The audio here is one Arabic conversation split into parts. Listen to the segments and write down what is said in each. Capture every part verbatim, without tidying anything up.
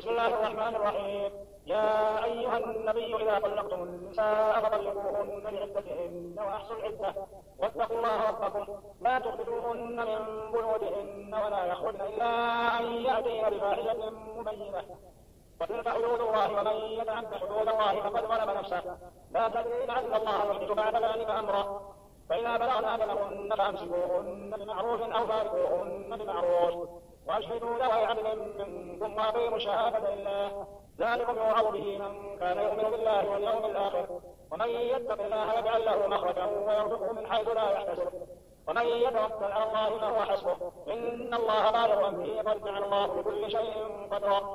بسم الله الرحمن الرحيم. يا أيها النبي إذا طلقتم النساء فطلقوهن لعدتهن وأحصوا العدة واتقوا الله ربكم لا تخرجوهن من بيوتهن ولا يخرجن إلا أن يأتين بفاحشة مبينة وتلك حدود الله ومن يتعد حدود الله فقد ظلم نفسه لا تدري لعل الله يحدث بعد ذلك أمرا فإذا بلغن أجلهن فأمسكوهن بمعروف أو فارقوهن بمعروف وأشهدوا ذوي عدل منكم وأقيموا الشهادة لله ذلكم يوعظ به من كان يؤمن بالله واليوم الآخر ومن يتق الله يجعل له مخرجا ويرزقه من حيث لا يحتسب ومن يتوكل على الله فهو حسبه إن الله بالغ أمره قد جعل الله لكل شيء قدرا.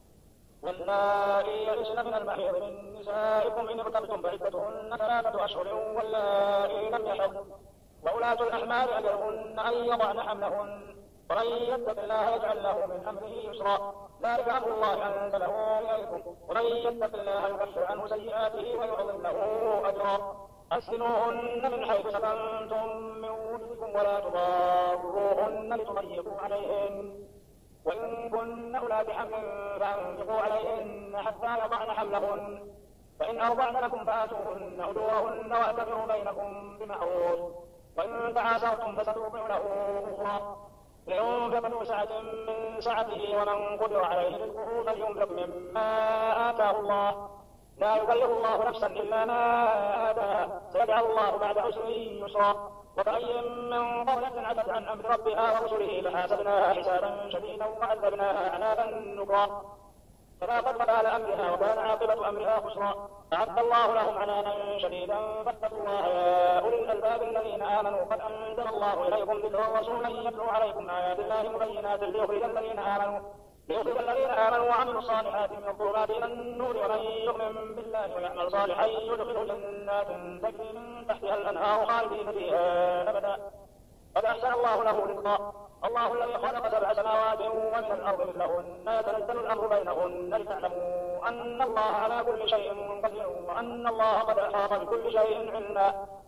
واللائي يئسن من المحيض من نسائكم إن ارتبتم فعدتهن ثلاثة أشهر واللائي لم يحضن وأولاة الأحمال أجلهن أن يضعن حملهن ومن يتق الله يجعل له من أمره يسرا ذلك أمر الله أنزله إليكم ومن يتق الله يكفر عنه سيئاته ويعظم له أجرا. أسكنوهن من حيث سكنتم من وجدكم ولا تضاروهن لتضيقوا عليهن وإن كن أولاد حمل فأنفقوا عليهن حتى يضعن حملهن فإن أرضعن لكم فآتوهن أجورهن واعتبروا بينكم بمعروف وإن تعاسرتم فسترضع له أخرى لينفق ذو سعة من سعته ومن قدر عليه رزقه فلينفق مما آتاه الله لا يكلف الله نفسا إلا ما آتاها سيجعل الله بعد عسر يسرا. وكأي من قرية عتت عن أمر ربها ورسله فحاسبناها حسابا شديدا وعذبناها عذابا نكرا فذاقت وبال أمرها وكان عاقبة أمرها خسرا. أعد الله لهم عذابا شديدا فاتقوا الله يا أولي الألباب الذين آمنوا قد أنزل الله إليكم ذكرا رسولا يتلو عليكم آيات الله مبينات ليخرج الذين آمنوا ليخرج الذين آمنوا وعملوا الصالحات من الظلمات إلى النور ومن يؤمن بالله ويعمل صالحا يدخله جنات تجري من تحتها الأنهار خالدين فيها أبدا قد أحسن الله له رزقا. الله الذي خلق سبع سماوات ومن الأرض مثلهن يتنزل الأمر بينهن لتعلموا أن الله على كل شيء قدير وأن الله قد أحاط بكل شيء علما